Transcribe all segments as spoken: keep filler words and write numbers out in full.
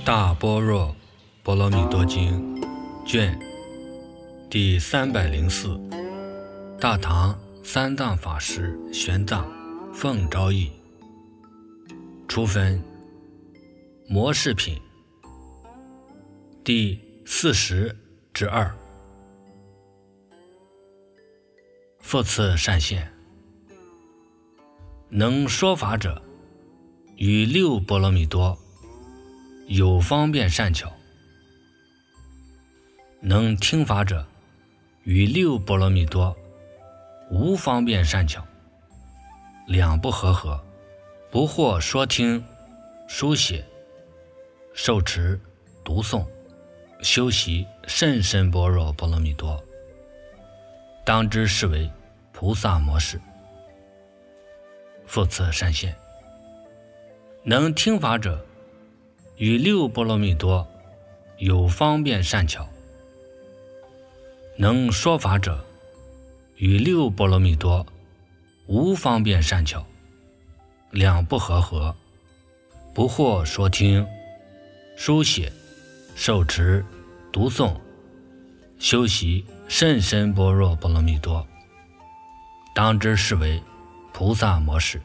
大般若波罗蜜多经卷第三百零四，大唐三藏法师玄奘奉诏译，初分摩饰品第四十之二。复次善现，能说法者，与六波罗蜜多有方便善巧；能听法者，与六波罗蜜多无方便善巧，两不和合，不或说听、书写、受持、读诵、修习甚深般若波罗蜜多，当知是为菩萨摩识。复次善现，能听法者，与六波罗蜜多有方便善巧；能说法者，与六波罗蜜多无方便善巧，两不和合，不或说听、书写、受持、读诵、修习甚深般若波罗蜜多，当知是为菩萨摩识。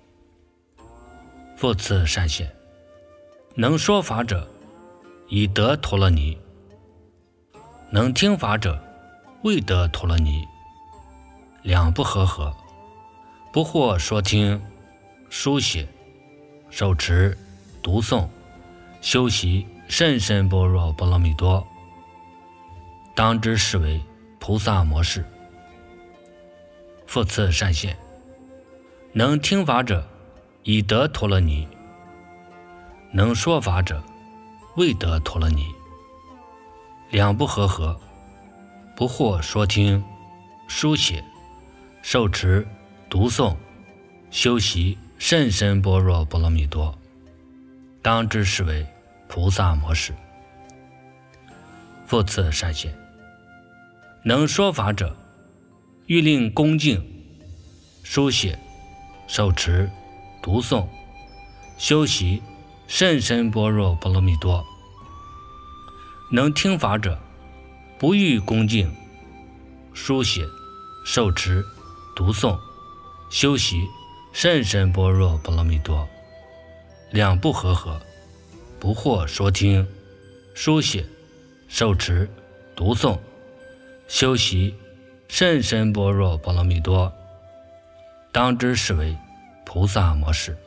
复次善现，能说法者，已得陀罗尼；能听法者，未得陀罗尼，两不和合，不或说听、书写、受持、读诵、修习甚深般若波罗蜜多，当知是为菩萨摩识。复次善现，能听法者，已得陀罗尼；能说法者，未得陀罗尼，两不和合，不或说听、书写、受持、读诵、修习甚深般若波罗蜜多，当知是为菩萨摩识。复次善现，能说法者，欲令恭敬、书写、受持、读诵、修习甚深般若波罗蜜多；能听法者，不欲恭敬、书写、受持、读诵、修习甚深般若波罗蜜多，两不和合，不或说听、书写、受持、读诵、修习甚深般若波罗蜜多，当知是为菩萨摩识。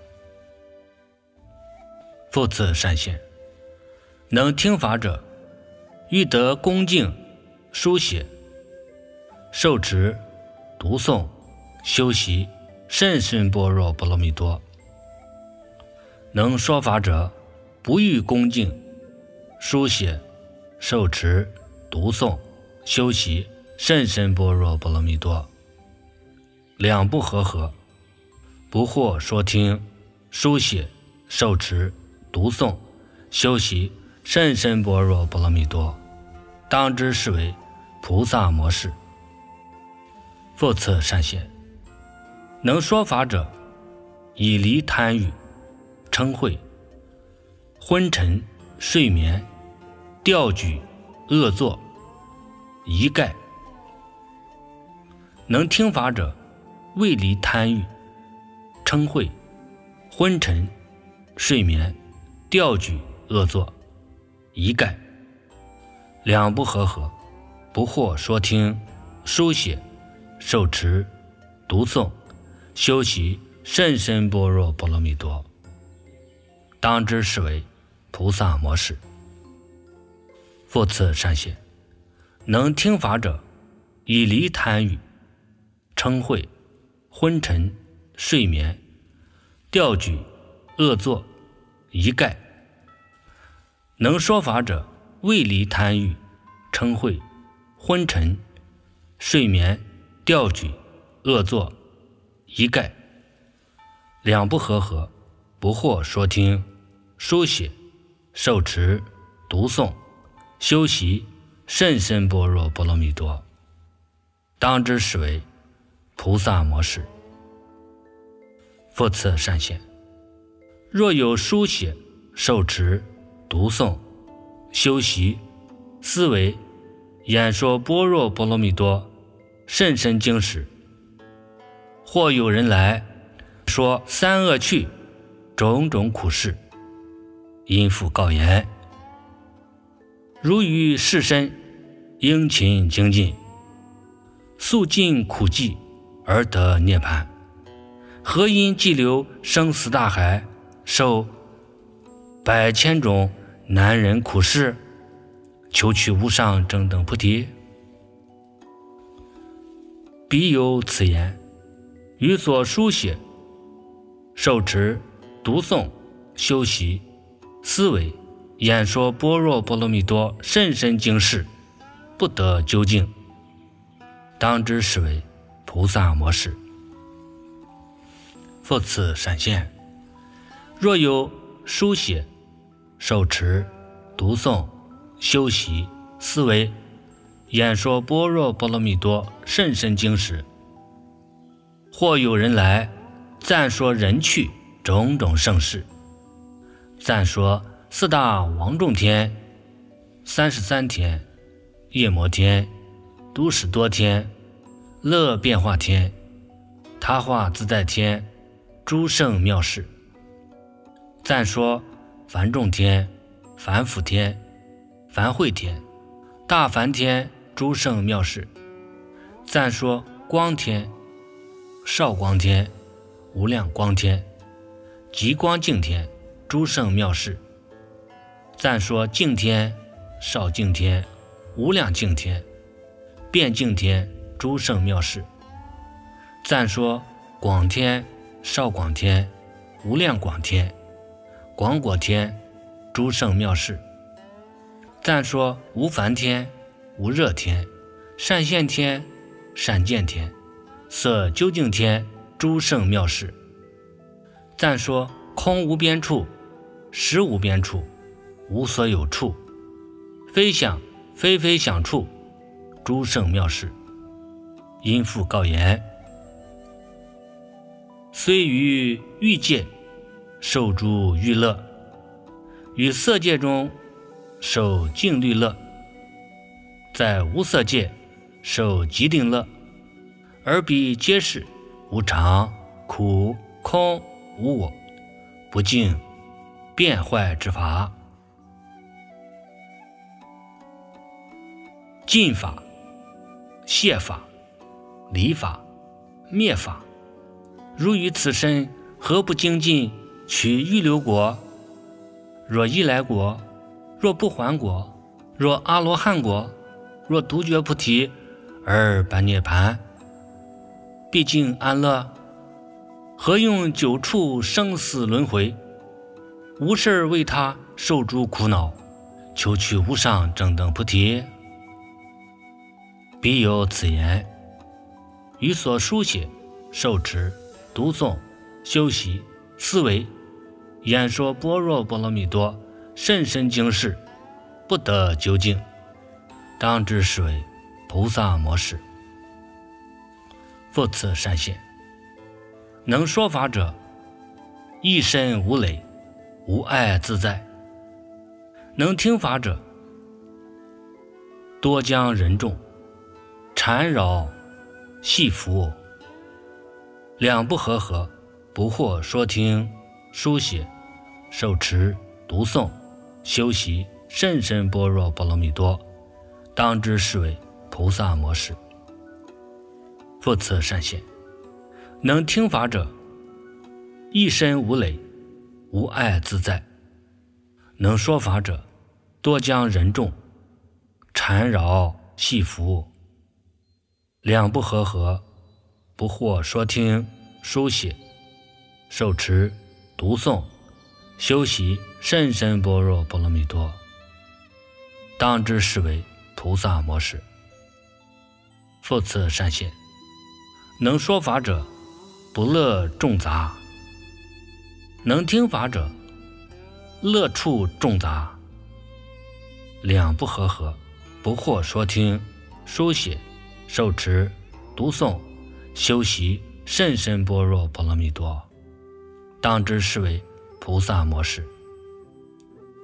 复次善现，能听法者，欲得恭敬、书写、受持、读诵、修习甚深般若波罗蜜多；能说法者，不欲恭敬、书写、受持、读诵、修习甚深般若波罗蜜多，两不和合，不或说听、书写、受持、读诵、修习甚深般若波罗蜜多，当知是为菩萨摩识。复次善现，能说法者，已离贪欲、嗔恚、昏沉、睡眠、调举、恶作、疑盖；能听法者，未离贪欲、嗔恚、昏沉、睡眠、调举、恶作、疑盖，两不和合，不或说听、书写、受持、读诵、修习甚深般若波罗蜜多，当知是为菩萨摩识。复次善现，能听法者，已离贪欲、嗔恚、昏沉、睡眠、调举、恶作、疑盖；能说法者，未离贪欲、嗔恚、昏沉、睡眠、调举、恶作、疑盖，两不和合，不或说听、书写、受持、读诵、修习甚深般若波罗蜜多，当知是为菩萨摩识。复次善现，若有书写、受持、 读诵、修习、思维、演说般若波罗蜜多甚深经时，或有人来说三恶趣种种苦事，因复告言：如于世身殷勤精进，速尽苦际而得涅槃，何因激流生死大海，受百千种难忍苦事，求取无上正等菩提？彼有此言，于所书写、受持、读诵、修习、思维、演说般若波罗蜜多甚深经事，不得究竟，当知是为菩萨摩使。复次闪现，若有书写、受持、读诵、修习、思维、演说般若波罗蜜多甚深经时，或有人来赞说人趣种种盛事，赞说四大王众天、三十三天、夜摩天、都史多天、乐变化天、他化自在天诸圣妙事，赞说梵众天、梵辅天、梵会天、大梵天诸圣妙事，赞说光天、少光天、无量光天、极光净天诸圣妙事，赞说净天、少净天、无量净天、变净天诸圣妙事，赞说广天、少广天、无量广天、广果天诸圣妙事，赞说无烦天、无热天、善现天、善见天、色究竟天诸圣妙事，赞说空无边处、实无边处、无所有处、非想非非想处诸圣妙事，因复告言：虽于欲界受诸欲乐，于色界中受净律乐，在无色界受极定乐，而彼皆是无常、苦、空、无我、不净、变坏之法。尽法、谢法、离法、灭法，如于此身何不精进取欲流果？若一来果，若不还果，若阿罗汉果，若独觉菩提而般涅盘，毕竟安乐，何用久处生死轮回，无事为他受诸苦恼，求取无上正等菩提？彼有此言，于所书写、受持、读诵、修习、思维、演说般若波罗蜜多甚深经事，不得究竟，当知是为菩萨摩使。复次闪现，能说法者，一身无累，无碍自在；能听法者，多将人众缠绕系缚，两不和合，不惑说听、书写、受持、读诵、修习甚深般若波罗蜜多，当知是为菩萨摩使。复次闪现，能听法者，一身无累，无碍自在；能说法者，多将人众缠绕系缚，两不和合，不惑说听、书写、受持、读诵、修习甚深般若波罗蜜多，当知是为菩萨摩使。复次闪现，能说法者，不乐众杂；能听法者，乐处众杂，两不和合，不惑说听、书写、受持、读诵、修习甚深般若波罗蜜多，当知是为菩萨摩使。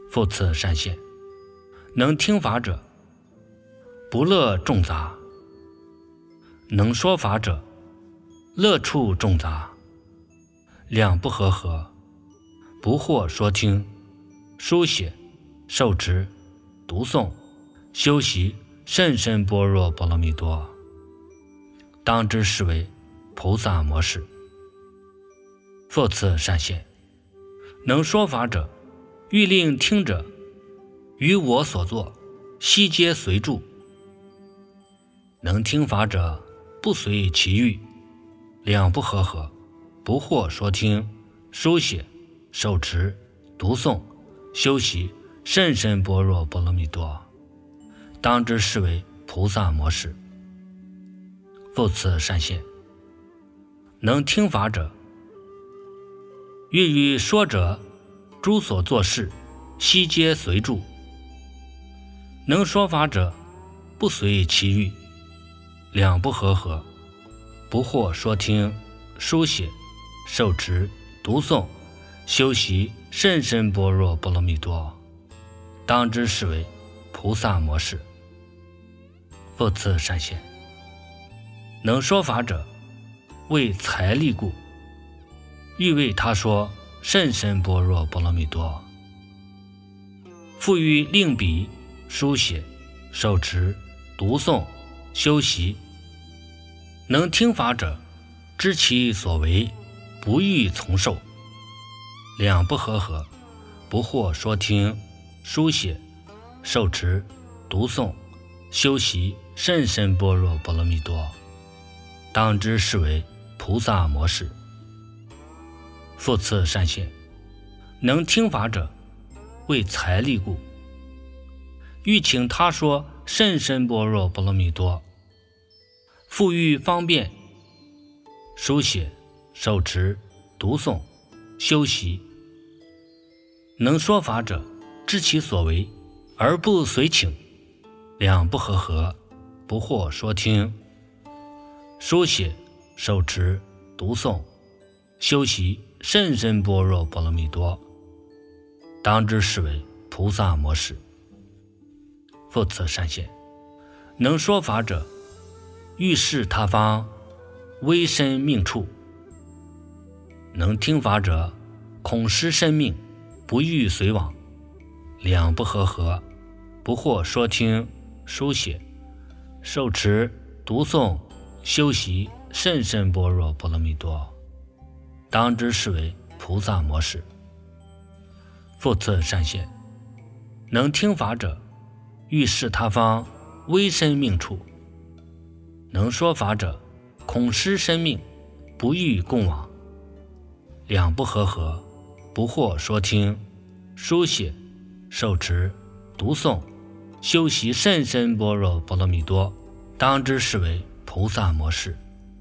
复次善现，能听法者，不乐众杂；能说法者，乐处众杂。两不和合，不惑说听、书写、受持、读诵、修习甚深般若波罗蜜多，当知是为菩萨模式。复次善现，能说法者，欲令听者于我所作，悉皆随住；能听法者，不随其欲。两不和合，不惑说听、书写、受持、读诵、修习甚深般若波罗蜜多，当知是为菩萨模式。复次善现，能听法者，欲与说者诸所作事，悉皆随住；能说法者，不随其欲。两不和合，不惑说听、书写、受持、读诵、修习甚深般若波罗蜜多，当知是为菩萨模式。复次善现，能说法者，为财力故，欲为他说甚深般若波罗蜜多。复欲令彼书写、受持、读诵、修习。能听法者，知其所为，不欲从受。两不和合，不惑说听、书写、受持、读诵、修习甚深般若波罗蜜多，当知是为菩萨模式。复次善现，能听法者，为财力故，欲请他说甚深般若波罗蜜多。复欲方便书写、受持、读诵、修习。能说法者，知其所为，而不随请。两不和合，不惑说听、书写、受持、读诵、修习甚深般若波罗蜜多，当知是为菩萨模式。复次善现，能说法者，欲示他方危身命处；能听法者，恐失身命，不欲随往。两不和合，不惑说听、书写、受持、读诵、修习甚深般若波罗蜜多，当知是为菩萨模式。复次善现，能听法者，欲示他方危身命处；能说法者，恐失身命，不欲共往。两不和合，不惑说听、书写、受持、读诵、修习甚深般若波罗蜜多，当知是为菩萨模式。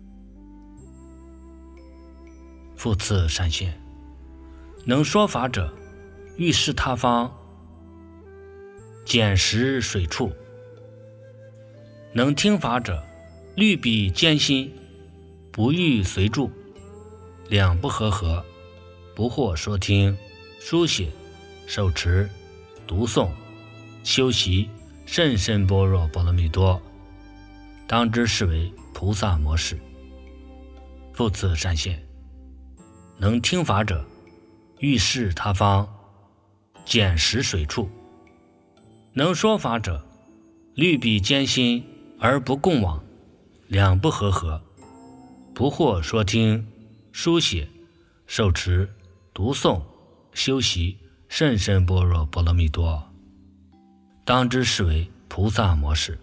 复次善现，能说法者，欲示他方捡食水处；能听法者，虑彼艰辛，不欲随住。两不和合，不惑说听、书写、受持、读诵、修习甚深般若波罗蜜多，当知是为菩萨模式。复次善现，能听法者，欲示他方捡食水处；能说法者，虑彼艰辛而不共往。两不和合，不惑说听、书写、受持、读诵、修习甚深般若波罗蜜多，当知是为菩萨模式。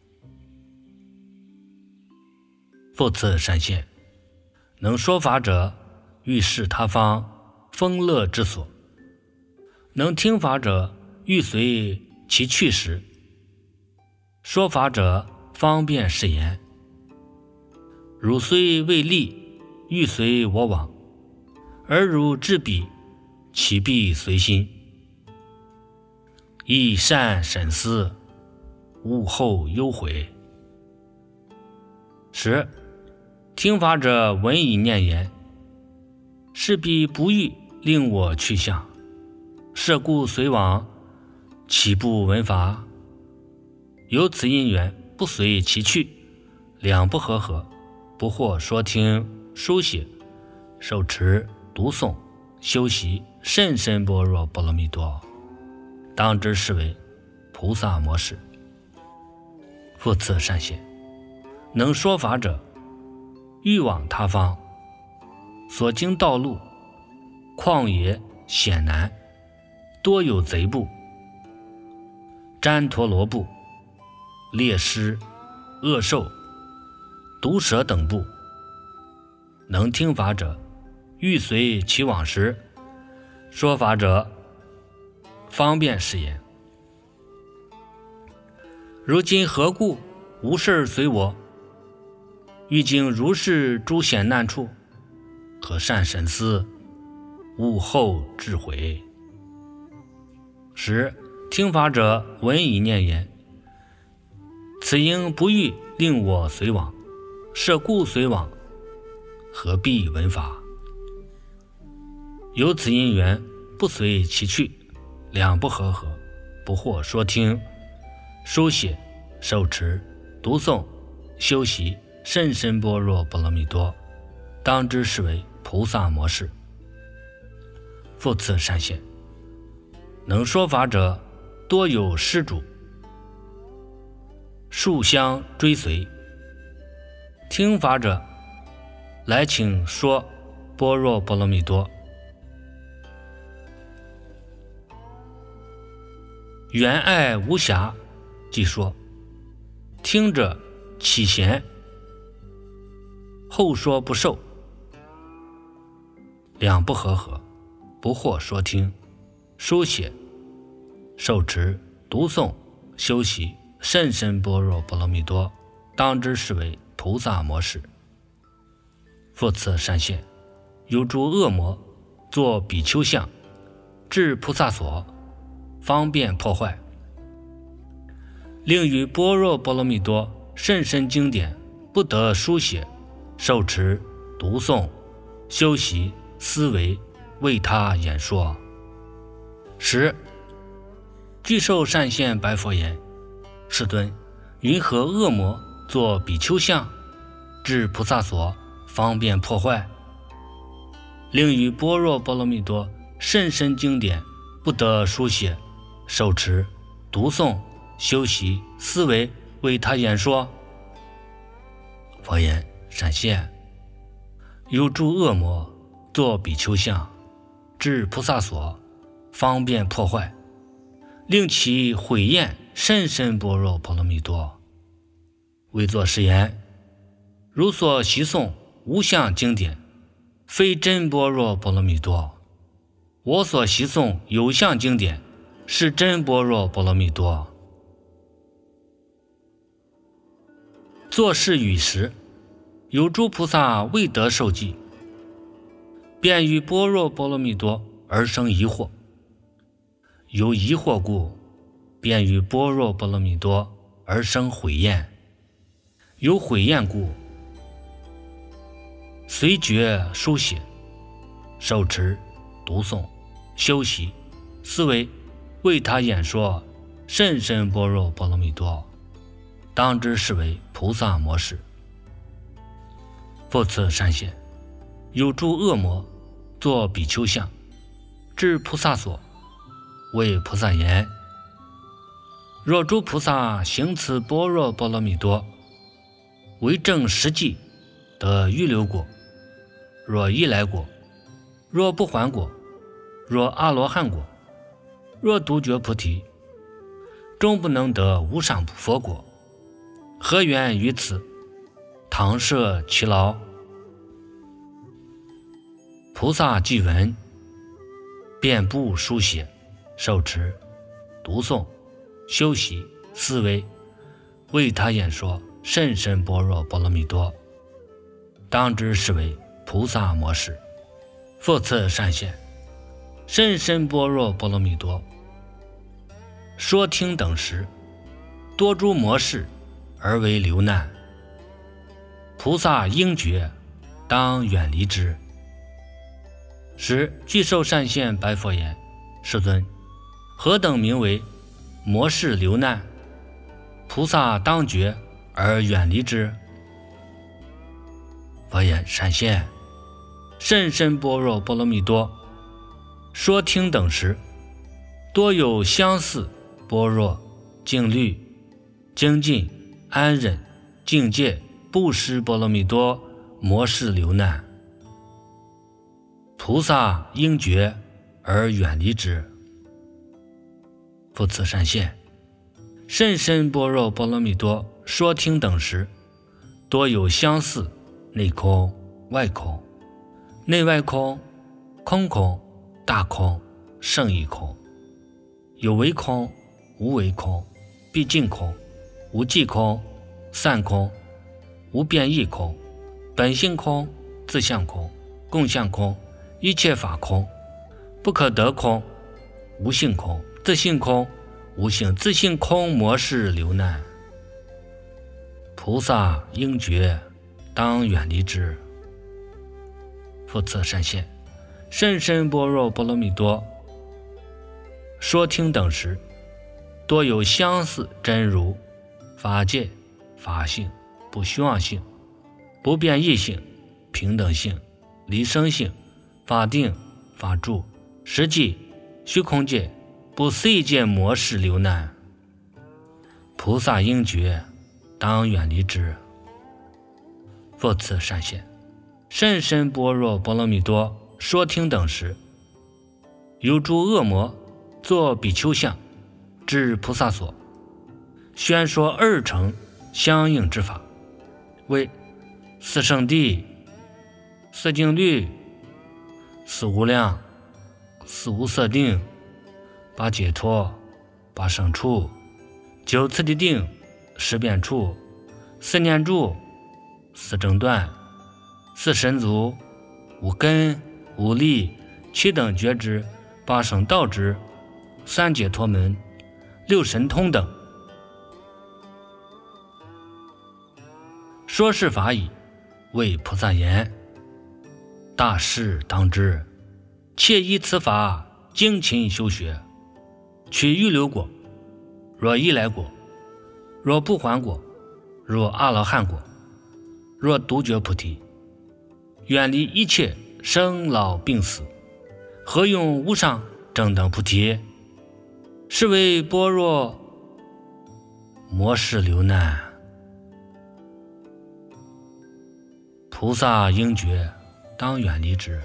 复次善现，能说法者，欲示他方丰乐之所；能听法者，欲随其去时；说法者，方便示言。汝虽未立，欲随我往，而汝至彼，其必随心。亦善审思，勿后忧悔。十、听法者闻以念言，是彼不欲令我去向，是故随往岂不闻法？有此因缘，不随其去，两不和合，不或说听、书写、受持、读诵、修习甚深般若波罗蜜多，当知是为菩萨摩识。复次善现，能说法者，欲往他方，所经道路，旷野险难，多有贼部、旃陀罗部、猎狮、恶兽、毒蛇等部。能听法者，欲随其往时，说法者方便是言。如今何故无事随我？欲经如是诸险难处，可善审思，悟后智慧。十听法者闻以念言：此应不欲令我随往，设故随往，何必闻法？有此因缘，不随其去，两不和合，不或说听、书写、受持、读诵、修习甚深般若波罗蜜多，当知是为菩萨摩识。复次善现，能说法者，多有施主，数相追随。听法者，来请说般若波罗蜜多。缘爱无暇，即说。听者起嫌，后说不受，两不和合，不或说听、书写、受持、读诵、修习甚深般若波罗蜜多，当知是为菩萨摩识。复次善现，有诸恶魔作比丘像，至菩萨所，方便破坏，令于般若波罗蜜多甚深经典不得书写、受持、读诵、修习、思维，为他演说。十具受善现白佛言：世尊，云何恶魔作比丘像，至菩萨所，方便破坏，令于般若波罗蜜多甚深经典不得书写、受持、读诵、修习、思维，为他演说？佛言：善现，有诸恶魔作比丘像，至菩萨所，方便破坏，令其毁厌甚深般若波罗蜜多。为作是言：如所习诵无相经典，非真般若波罗蜜多；我所习诵有相经典，是真般若波罗蜜多。作是语时，有诸菩萨未得受记，便于般若波罗蜜多而生疑惑，由疑惑故，便于般若波罗蜜多而生毁厌，由毁厌故，随觉书写、受持、读诵、修习、思维，为他演说甚深般若波罗蜜多，当知是为菩萨摩识。复次善现，有诸恶魔作比丘像，至菩萨所，为菩萨言：若诸菩萨行此般若波罗蜜多，为正实际，得预流果；若一来果，若不还果，若阿罗汉果，若独觉菩提，终不能得无上佛果。何缘于此？倘设其劳。菩萨既闻，便不书写、受持、读诵、修习、思维，为他演说甚深般若波罗蜜多，当知是为菩萨摩识。复次善现，甚深般若波罗蜜多说听等时，多诸魔事而为流难，菩萨应觉，当远离之。时具受善现白佛言：世尊，何等名为魔事流难，菩萨当觉而远离之。佛言：闪现，甚深般若波罗蜜多。说听等时，多有相似般若、静虑、精进、安忍、境界、布施波罗蜜多魔事流难，菩萨应觉而远离之。复次闪现，甚深般若波罗蜜多。说听等时，多有相似内空、外空、内外空、空空、大空、胜义空，有为空、无为空、毕竟空、无际空、散空、无变异空、本性空、自相空、共相空、一切法空、不可得空、无性空、自性空、无性自性空魔事流难，菩萨应觉，当远离之。复次闪现，甚深般若波罗蜜多。说听等时，多有相似真如、法界、法性、不虚妄性、不变异性、平等性、离生性、法定、法住、实际、虚空界、不思议界魔事流难，菩萨应觉，当远离之。复次闪现，甚深般若波罗蜜多。说听等时，有诸恶魔作比丘像，至菩萨所，宣说二乘相应之法，为四圣谛、四静虑、四无量、四无色定、八解脱、八胜处、九次第定、十变处、四念住、四正断、四神足、五根、五力、七等觉知、八圣道知、三解脱门、六神通等。说是法已，为菩萨言：大事当知，切依此法精勤修学，取预流果，若依来果，若不还果，若阿罗汉果，若独觉菩提，远离一切生老病死，何用无上正等菩提？是为般若魔事流难，菩萨应觉，当远离之。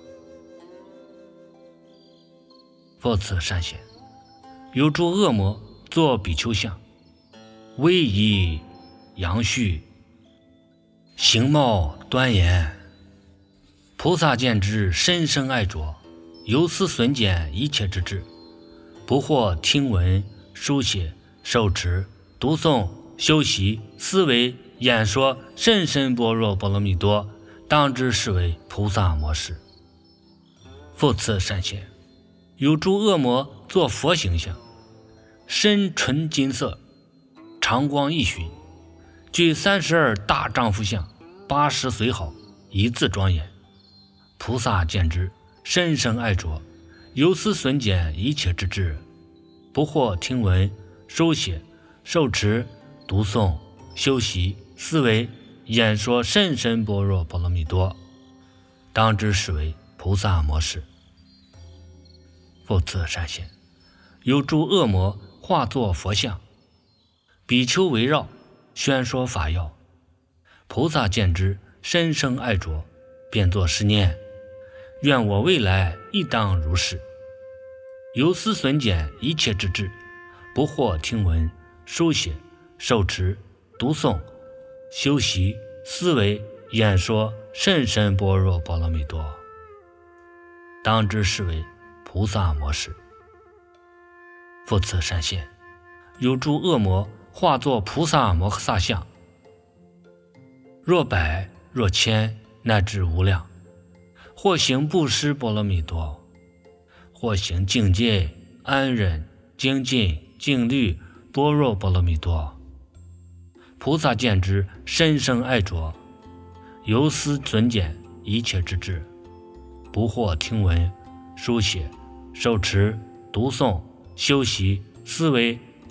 复次闪现，有诸恶魔作比丘像，威仪扬序，形貌端严，菩萨见之，深深爱着，由思损减一切之智，不惑听闻书写受持读诵修习思维演说甚深般若波罗蜜多，当知是为菩萨魔事。复次闪现，有诸恶魔作佛形象，身纯金色，长光一寻，具三十二大丈夫相，八十随好，一字庄严。菩萨见之，深深爱着，由思损减一切之智，不惑听闻书写受持读诵修习思维演说甚深般若波罗蜜多，当知是为菩萨魔事。复次闪现，有诸恶魔化作佛像，比丘围绕，宣说法要。菩萨见之，深深爱着，便作是念：愿我未来亦当如是。由思损减一切之智，不惑听闻书写受持读诵修习思维演说甚深般若波罗蜜多，当知是为菩萨魔事。复次闪现，有诸恶魔化作菩萨摩诃萨像，若百若千乃至无量，或行布施波罗蜜多，或行境界安忍精进静虑般若波罗蜜多。菩萨见之，深深爱着，由思损减一切之智，不惑听闻书写受持读诵修习思维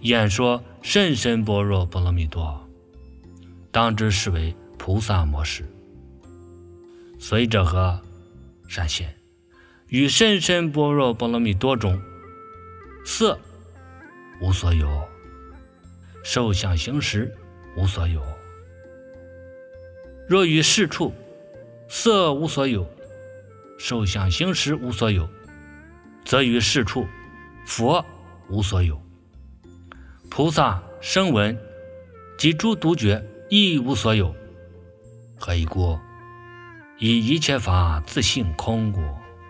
演说甚深般若波罗蜜多，当知是为菩萨模式。随者何？善现，于甚深般若波罗蜜多中，色无所有，受想行识无所有。若于是处，色无所有，受想行识无所有，则于是处佛无所有，菩萨声闻及诸独觉亦无所有。何以故？以一切法自性空故。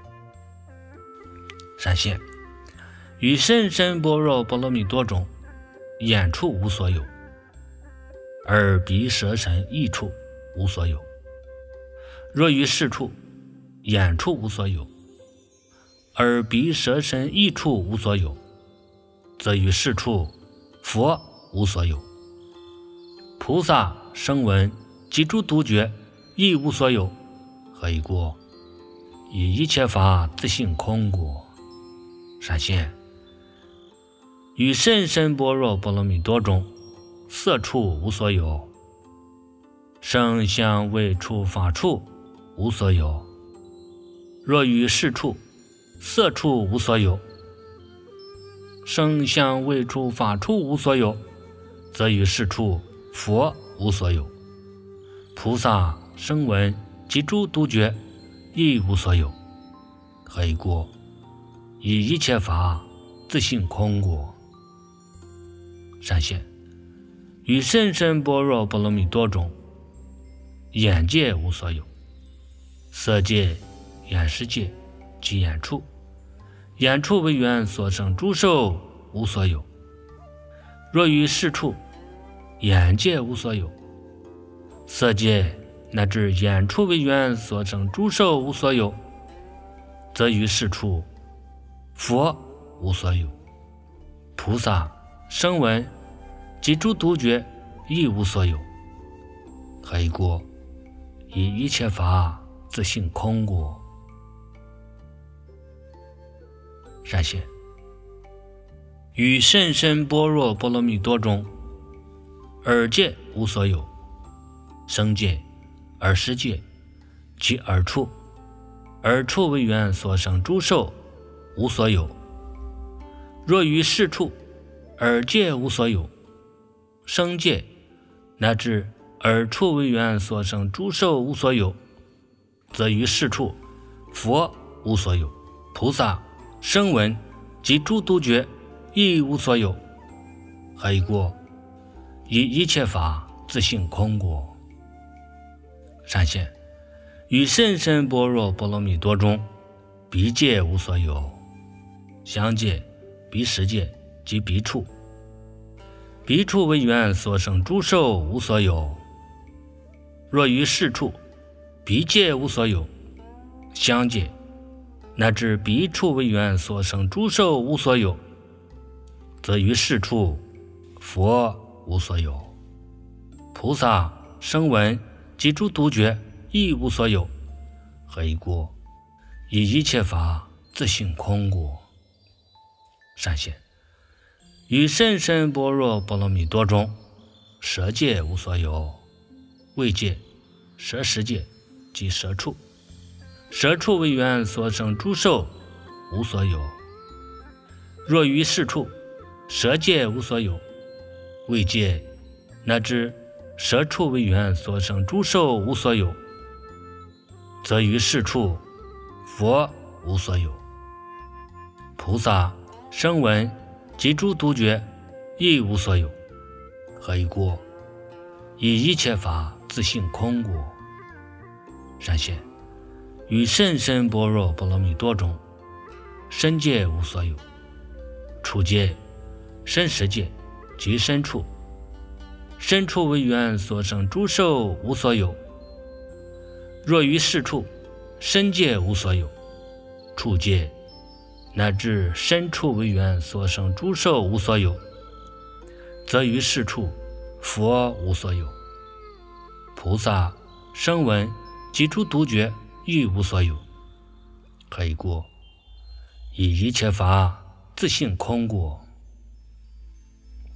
善现，于甚深般若波罗蜜多中，眼处无所有，耳鼻舌身意处无所有。若于是处，眼处无所有，耳鼻舌身意处无所有，则于是处佛无所有，菩萨声闻及诸独觉亦无所有。何以故？以一切法自性空故。善现，于甚深般若波罗蜜多中，色处无所有，声香味触法处无所有。若于是处，色处无所有，声香味触法处无所有，则于是处佛无所有，菩萨声闻及诸独觉亦无所有。何以故？以一切法自性空故。善现，于甚深般若波罗蜜多中，眼界无所有，色界、眼识界及眼处，眼处为缘所生诸受无所有。若于是处，眼界无所有，色界乃至眼处为缘所生诸受无所有，则于是处佛无所有，菩萨声闻及诸独觉亦无所有。何以故？以一切法自性空故。善现，于甚深般若波罗蜜多中，耳界无所有，声界、耳识界及耳处，耳处为缘所生诸受无所有。若于是处，耳界无所有，声界乃至耳处为缘所生诸受无所有，则于是处佛无所有，菩萨声闻及诸独觉亦无所有。何以故？以一切法自性空故。善现，于甚深般若波罗蜜多中，鼻界无所有，香界、鼻识界及鼻处，鼻处为缘所生诸受无所有。若于是处，鼻界无所有，香界乃至鼻处为缘所生诸受无所有，则于是处佛无所有，菩萨声闻及诸独觉亦无所有。何以故？以一切法自性空故。善现，于甚深般若波罗蜜多中，舌界无所有，味界、舌识界及舌处，舌处为缘所生诸受无所有。若于是处，舌界无所有，味界乃至舌处为缘所生诸受无所有，则于是处佛无所有，菩萨声闻及诸独觉亦无所有。何以故？以一切法自性空故。善现，于甚深般若波罗蜜多中，身界无所有，处界、身识界及身处，身处为缘所生诸受无所有。若于是处，身界无所有，处界乃至身处为缘所生诸受无所有，则于是处佛无所有，菩萨声闻及诸独觉亦无所有。何以故？以一切法自性空故。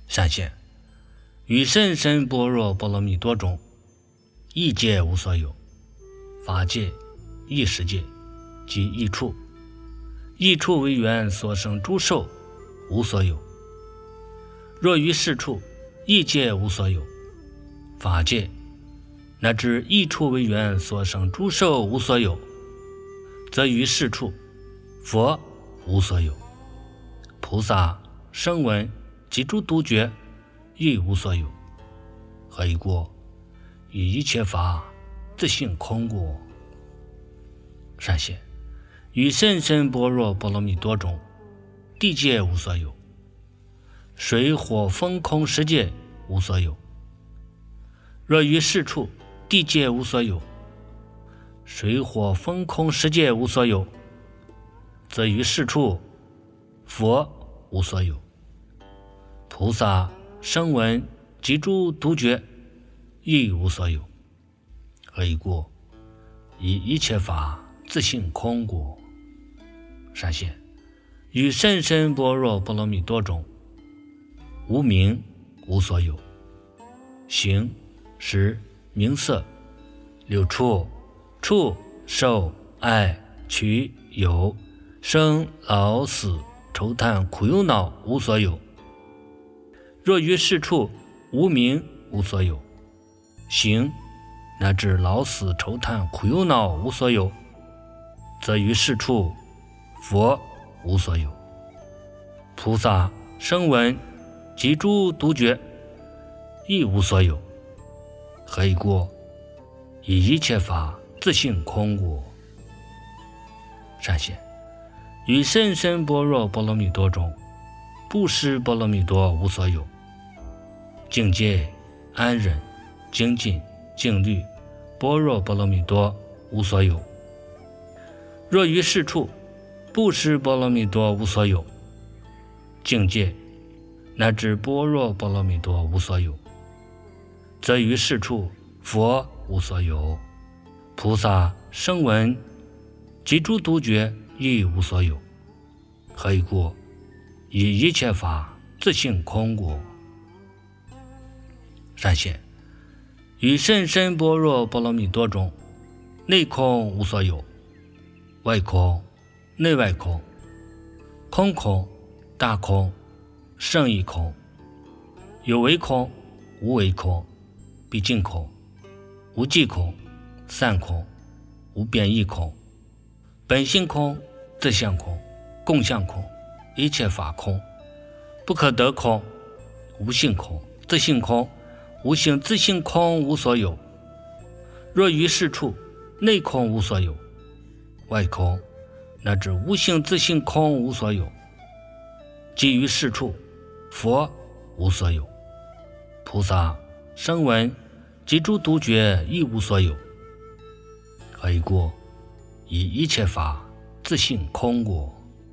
善现于甚深般若波罗蜜多中，一界无所有，法界、异世界即异处，异处为缘所生诸寿无所有。若于是处异界无所有，法界乃至异处为缘所生诸寿无所有，则于是处佛无所有，菩萨、声闻及诸独觉亦无所有。何以故？以一切法自性空故。善现于甚深般若波罗蜜多中，地界无所有，水火风空世界无所有。若于是处地界无所有，水火风空世界无所有，则于是处佛无所有，菩萨、声闻及诸独觉亦无所有。何以故？以一切法自性空故。善现于甚深般若波罗蜜多中，无名无所有，形、识、名色、六处、触、受、爱、取、有、生、老、死、愁叹、苦忧恼无所有。若于是处无名无所有，形乃至老死愁叹苦忧恼无所有，则于是处佛无所有，菩萨、声闻及诸独觉亦无所有。何以故？以一切法自性空故。善现于甚深般若波罗蜜多中，布施波罗蜜多无所有，境界、安忍、精进、静虑、般若波罗蜜多无所有。若于是处布施波罗蜜多无所有，境界乃至般若波罗蜜多无所有，则于是处佛无所有，菩萨、声闻及诸独觉亦无所有。何以故？以一切法自性空故。善现于甚深般若波罗蜜多中，内空无所有，外空、内外空，空空、大空、胜义空，有为空、无为空，毕竟空、无际空、散空、无变异空，本性空、自相空、共相空，一切法空，不可得空、无性空、自性空、无性自性空无所有。若于是处内空无所有，外空乃至无性自性空无所有，即于是处佛无所有，菩萨、声闻及诸独觉亦无所有。何以故？以一切法自性空故。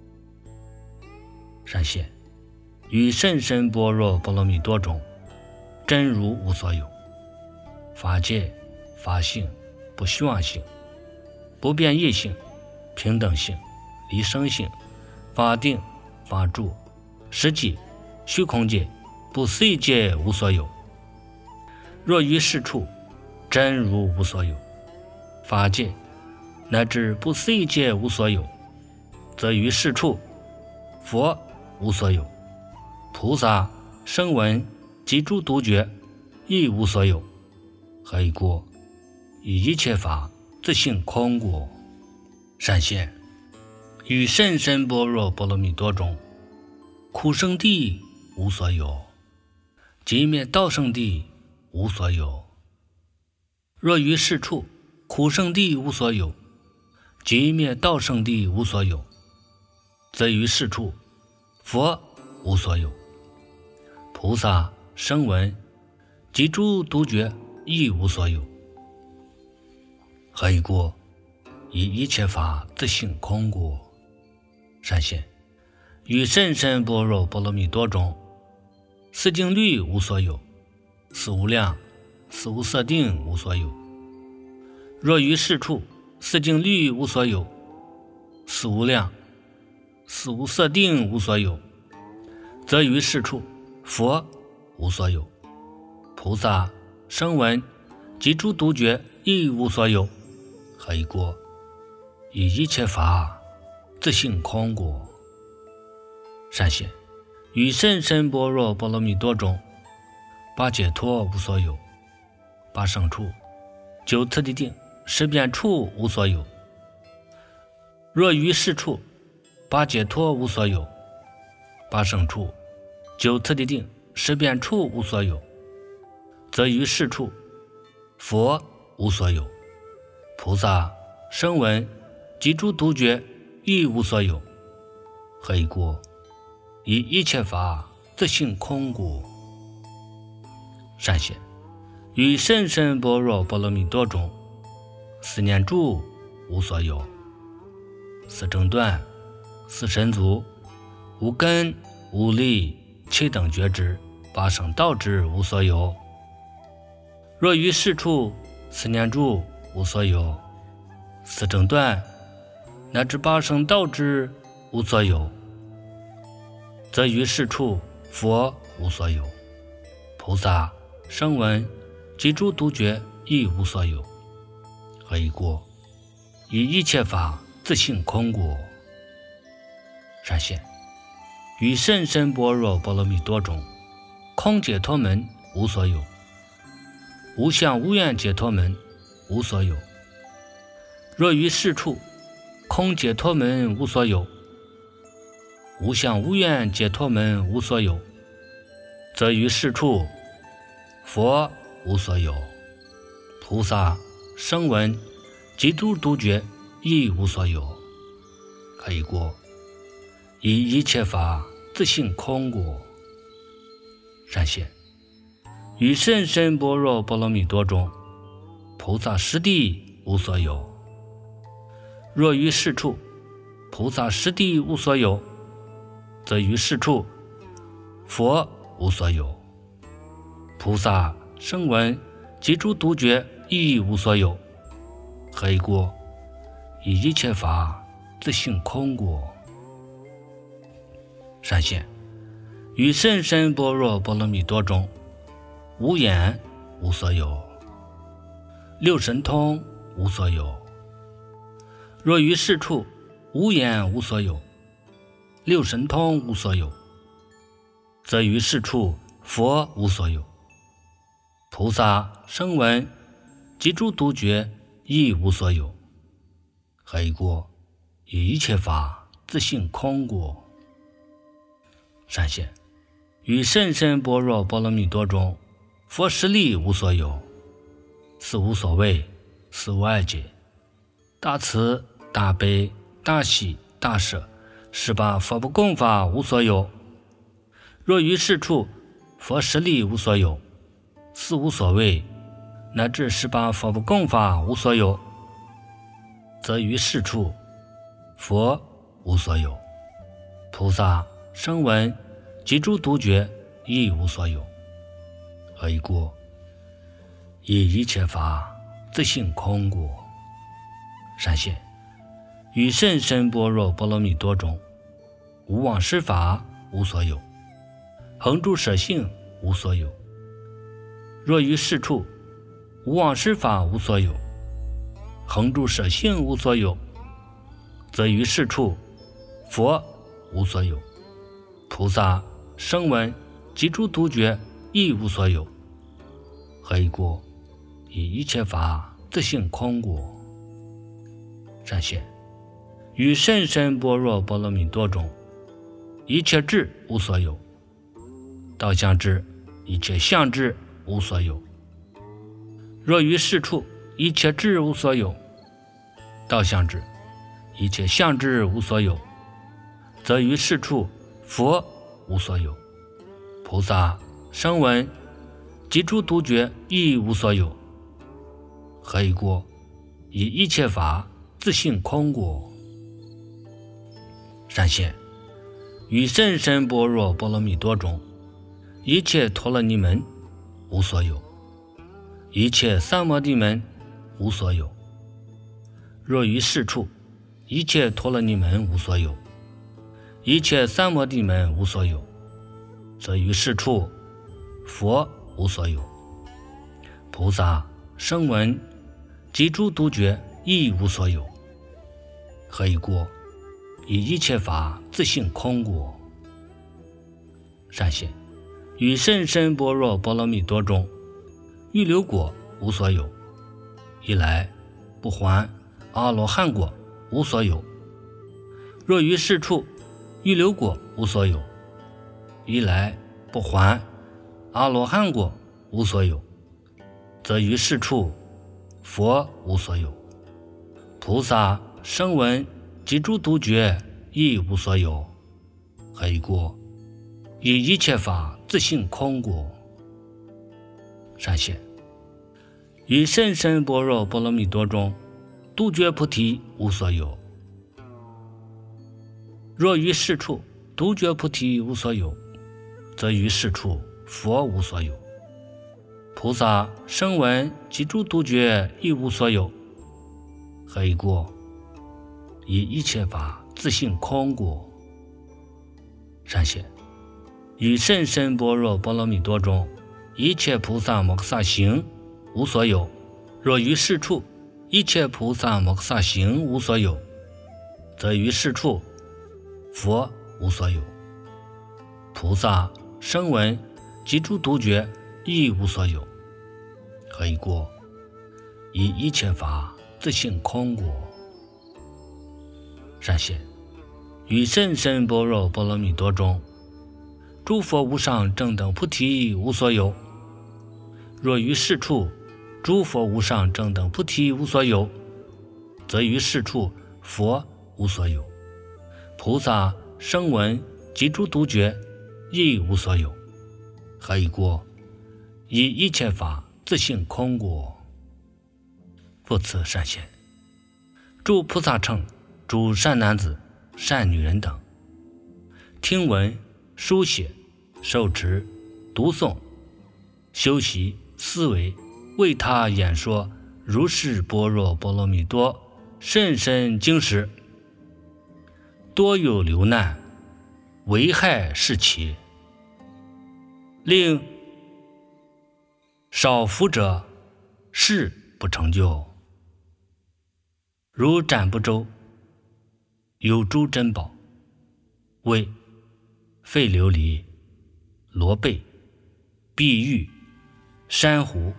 善现于甚深般若波罗蜜多中，真如无所有，法界、法性、不虚妄性、不变异性、平等性、离生性、法定、法住、实际、虚空界、不思议界无所有。若于是处真如无所有，法界乃至不思议界无所有，则于是处佛无所有，菩萨、声闻及诸独觉亦无所有。何以故？以一切法自性空故。善现于甚深般若波罗蜜多中，苦生地无所有，寂灭道生地无所有。若于是处苦生地无所有，寂灭道生地无所有，则于是处佛无所有，菩萨、声闻及诸独觉亦无所有。何以故？以一切法自性空故。善现于甚深般若波罗蜜多中，四境律无所有，四无量、四无色定无所有。若于是处四境律无所有，四无量、四无色定无所有，则于是处佛无所有。菩萨声闻及诸独觉亦无所有。何以故？以一切法自性空故。善显，于甚深般若波罗蜜多中，八解脱无所有，八胜处，九次第定，十遍处无所有。若于是处，八解脱无所有，八胜处，九次第定，十遍处无所有，则于是处，佛无所有，菩萨声闻及诸独觉亦无所有。何以故？以一切法自性空故。善显，于甚深般若波罗蜜多中，四念住无所有，四正断，四神足，无根无力，七等觉知，八圣道知无所有。若于是处，四念住无所有，四正断乃至八圣道知无所有，则于是处佛无所有，菩萨声闻及诸独觉亦无所有。何以故？以一切法自性空故。善显，于甚深般若波罗蜜多中，空解脱门无所有，无相无愿解脱门无所有。若于是处，空解脱门无所有，无相无愿解脱门无所有，则于是处佛无所有，菩萨声闻及诸独觉亦无所有。何以故？以一切法自性空故。善显，于甚深般若波罗蜜多中，菩萨实地无所有。若于是处，菩萨实地无所有，则于是处佛无所有，菩萨声闻及诸独觉亦无所有。何以故？以一切法自性空故。善显，于甚深般若波罗蜜多中，无眼无所有，六神通无所有。若于是处，无眼无所有，六神通无所有，则于是处佛无所有，菩萨声闻及诸独觉亦无所有。何以故？以一切法自性空故。善显，于甚深般若波罗蜜多中，佛实力无所有，四无所谓，四无碍解，大慈大悲大喜大舍，十八佛不共法无所有。若于是处，佛实力无所有，四无所谓，乃至十八佛不共法无所有，则于是处佛无所有，菩萨声闻及诸独觉亦无所有。何以故？以一切法自性空故。善显，于甚深般若波罗蜜多中，无妄施法无所有，恒住舍性无所有。若于是处，无妄施法无所有，恒住舍性无所有，则于是处佛无所有，菩萨声闻及诸独觉亦无所有。何以故？以一切法自性空故。善显，于甚深般若波罗蜜多中，一切智无所有，道相智一切相智无所有。若于是处，一切智无所有，道相智一切相智无所有，则于是处佛无所有，菩萨声闻及诸独觉亦无所有。何以故？以一切法自性空故。善显，于甚深般若波罗蜜多中，一切陀罗尼门无所有，一切三摩地门无所有。若于是处，一切陀罗尼门无所有，一切三摩地门无所有，则于是处佛无所有。菩萨声闻及诸独觉亦无所有。何以故？以一切法自性空故。善显，于甚深般若波罗蜜多中，欲流果无所有。一来不还阿罗汉果无所有。若于是处欲流果无所有。一来不还阿罗汉果无所有，则于是处佛无所有。菩萨声闻及诸独觉亦无所有。何以故？以一切法自性空故。善显，于甚深般若波罗蜜多中，独觉菩提无所有。若于是处独觉菩提无所有，则于是处佛无所有。菩萨声闻及诸独觉亦无所有。何以故？以一切法自性空故。善显，于甚深般若波罗蜜多中，一切菩萨摩诃萨行无所有。若于是处一切菩萨摩诃萨行无所有，则于是处佛无所有。菩萨声闻及诸独觉亦无所有。何以故？以一切法自性空故。善显，于甚深般若波罗蜜多中，诸佛无上正等菩提无所有。若于是处诸佛无上正等菩提无所有，则于是处佛无所有。菩萨声闻及诸独觉亦无所有。何以故？以一切法自性空故。复次善显，诸菩萨乘诸善男子善女人等，听闻书写受持读诵修习思维，为他演说如是般若波罗蜜多甚深经时，多有流难，危害世其，令少福者事不成就。如斩部洲有诸珍宝，为废琉璃、罗贝、碧玉、珊瑚、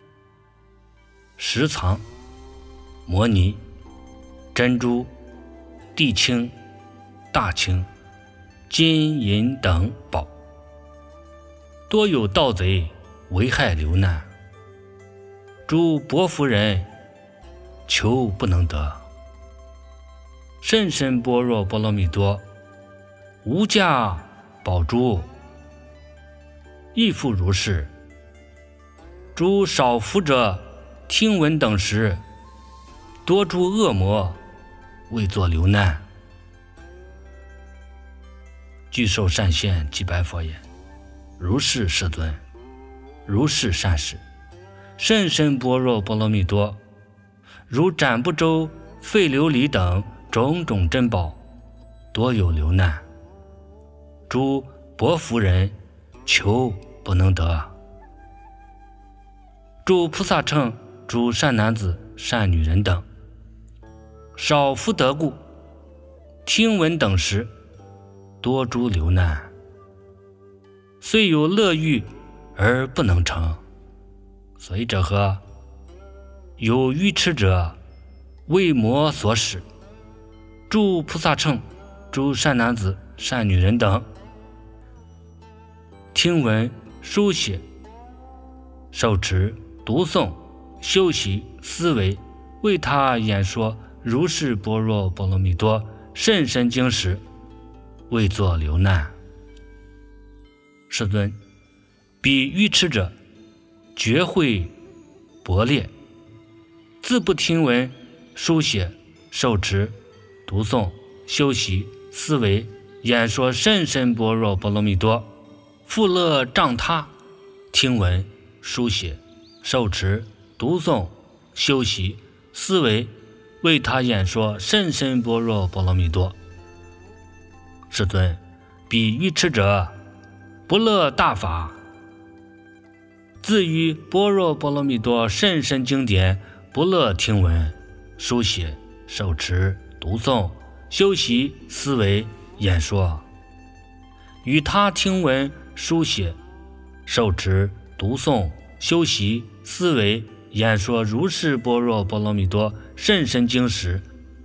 石藏、摩尼、珍珠、地青、大青、金银等宝，多有盗贼危害流难，诸薄福人求不能得。甚深般若波罗蜜多无价宝珠亦复如是。诸少福者听闻等时，多诸恶魔为作流难。具受善现即白佛言：如是世尊，如是善事，甚深般若波罗蜜多，如斩部洲、废琉璃等种种珍宝，多有流难，诸薄福人求不能得。诸菩萨乘诸善男子善女人等，少福德故，听闻等时，多诸流难，虽有乐欲而不能成。所以者何？有愚痴者为魔所使。诸菩萨乘诸善男子善女人等，听闻书写受持读诵修习思维，为他演说如是般若波罗蜜多甚深经时，为作流难。世尊，彼愚痴者绝会薄劣，自不听闻书写受持读诵修习思维演说甚深般若波罗蜜多，复乐障他听闻书写受持读诵修习思维，为他演说甚深般若波罗蜜多。世尊，彼愚痴者不乐大法， 自于般若波罗蜜多甚深经典，不乐听闻、书写、手持、读诵、修习、思维、演说。与他听闻、书写、手持、读诵、修习、思维、演说如是般若波罗蜜多甚深经时，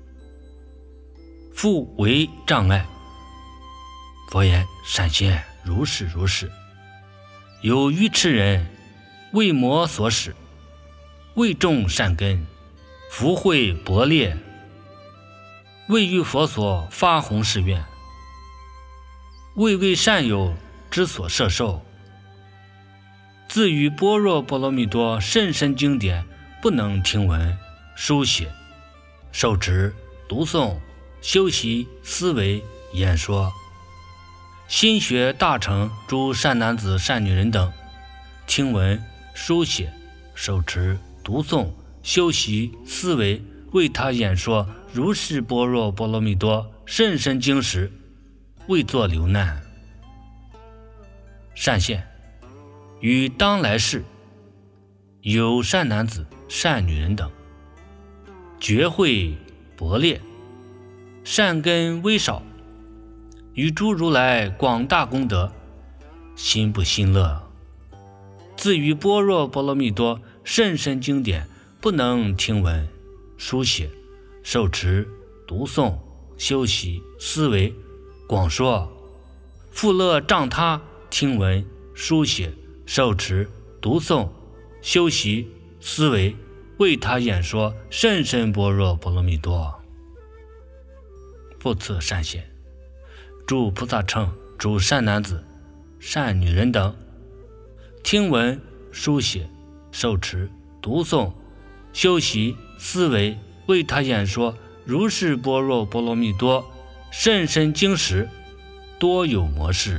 复为障碍。佛言：善现，如是如是。有愚痴人，为魔所使，未种善根，福慧薄劣，未于佛所发弘誓愿，未为善友之所摄受，自于般若波罗蜜多甚深经典，不能听闻、书写、受持、读诵、修习、思维、演说。心学大成诸善男子善女人等，听闻、书写、手持、读诵、修习、思维，为他演说如是般若波罗蜜多甚深经时，未作流难。善现，于当来世，有善男子善女人等，觉慧薄劣，善根微少，与诸如来广大功德，心不心乐，自于般若波罗蜜多甚深经典，不能听闻、书写、受持、读诵、修习、思维、广说，复乐仗他听闻、书写、受持、读诵、修习、思维，为他演说甚深般若波罗蜜多。复次善现，诸菩萨乘诸善男子善女人等，听闻、书写、受持、读诵、修习、思维，为他演说如是般若波罗蜜多甚深经时，多有魔事。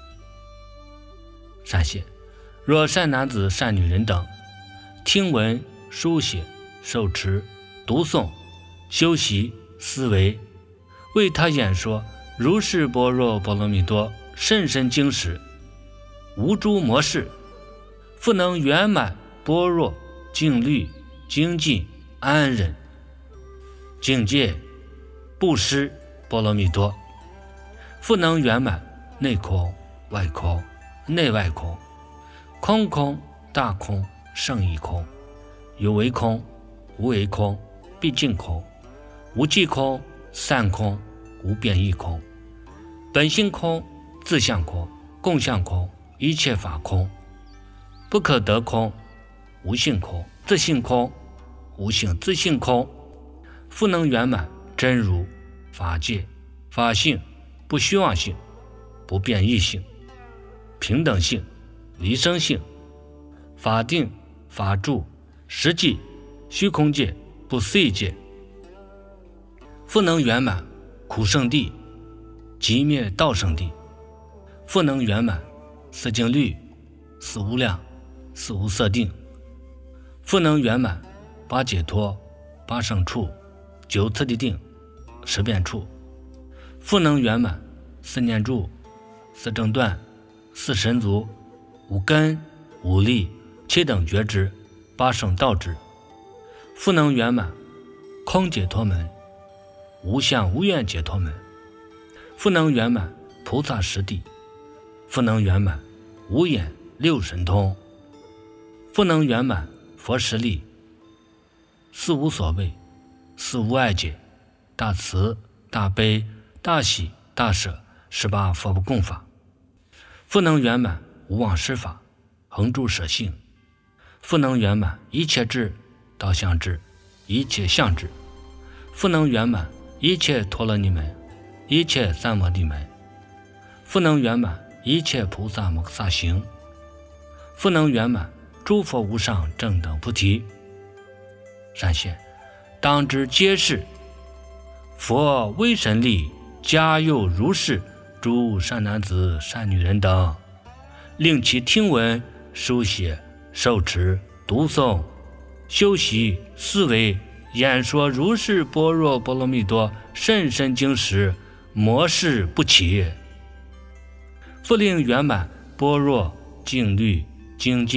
善现，若善男子善女人等，听闻、书写、受持、读诵、修习、思维，为他演说如是般若波罗蜜多甚深经时，无诸魔事，复能圆满般若静虑精进安忍境界布施波罗蜜多，复能圆满内空外空内外空空空大空胜义空有为空无为空毕竟空无际空散空无变异空本性空自相空共相空一切法空不可得空无性空自性空无性自性空，复能圆满真如法界法性不虚妄性不变异性平等性离生性法定法住实际虚空界不思议界，复能圆满苦圣地极灭道圣地，复能圆满四境律四无量四无色定，复能圆满八解脱八胜处九次第定十变处，复能圆满四念住四正断四神足五根五力七等觉知八圣道知，复能圆满空解脱门无相无愿解脱门，复能圆满菩萨实地，复能圆满五眼六神通，复能圆满佛实力，四无所谓四无碍解大慈大悲大喜大舍十八佛不共法，复能圆满无妄施法恒住舍性，复能圆满一切智道相智一切相智，复能圆满一切陀罗尼门一切三摩地门，复能圆满一切菩萨摩诃萨行，复能圆满诸佛无上正等菩提。善现，当知皆是佛威神力加佑如是诸善男子善女人等，令其听闻书写受持读诵修习思维演说如是般若波罗蜜多甚深经时，魔事不起，复令圆满般若静虑精进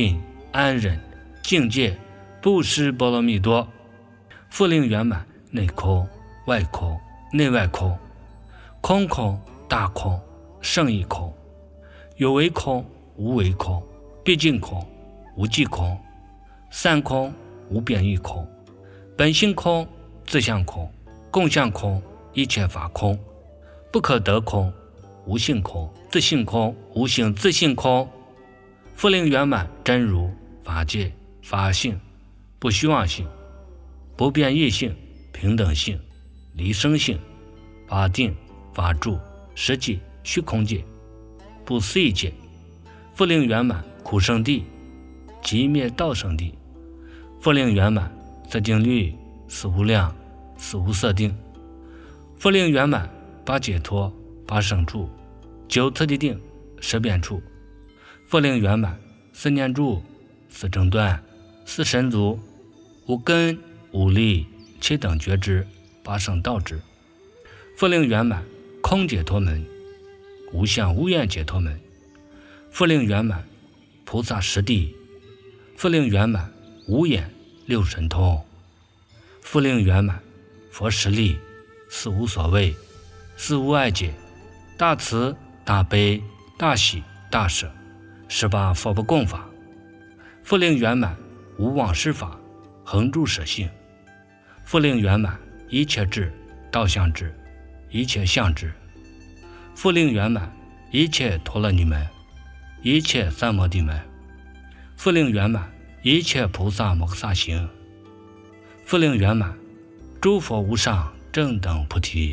安忍、境界、布施波罗蜜多，复令圆满内空、外空、内外空，空空、大空、胜义空，有为空、无为空，毕竟空、无际空，散空、无边域空，本性空、自相空、共相空，一切法空，不可得空、无性空、自性空、无性自性空，复令圆满真如、法界、法性、不虚妄性、不变异性、平等性、离生性、法定、法住、实际、虚空界、不思议界，复令圆满苦生地、极灭道生地，复令圆满色定律、四无量、四无色定，复令圆满八解脱、八胜处、九次第定、十变处，复令圆满四念住、四正断、四神足、无根、无力、七等觉知、八圣道知，复令圆满空解脱门、无相无愿解脱门，复令圆满菩萨十地，复令圆满无眼六神通，复令圆满佛实力、四无所谓、四无碍解、大慈大悲大喜大舍、十八佛不共法，复令圆满无妄施法、恒住舍性，复令圆满一切智、道相智、一切相智，复令圆满一切陀罗尼门、一切三摩地门，复令圆满一切菩萨摩诃萨行，复令圆满诸佛无上正等菩提。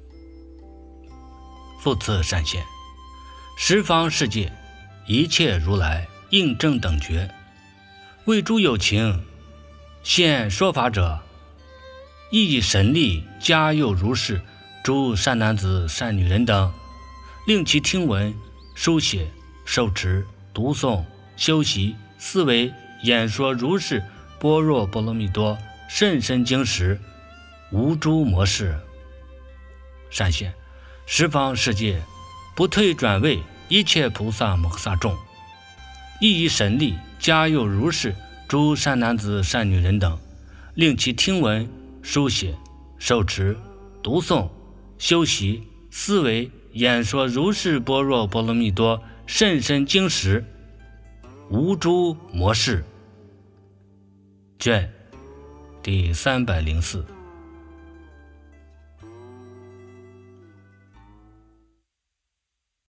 复次善现，十方世界一切如来应正等觉，为诸有情现说法者，亦以神力加佑如是诸善男子善女人等，令其听闻、书写、受持、读诵、修习、思维、演说如是般若波罗蜜多甚深经时，无诸魔事。善现，十方世界不退转为一切菩萨摩诃萨众，亦以神力加佑如是诸善男子善女人等，令其听闻、书写、受持、读诵、修习、思维、演说如是般若波罗蜜多甚深经时，无诸魔事。卷第三百零四。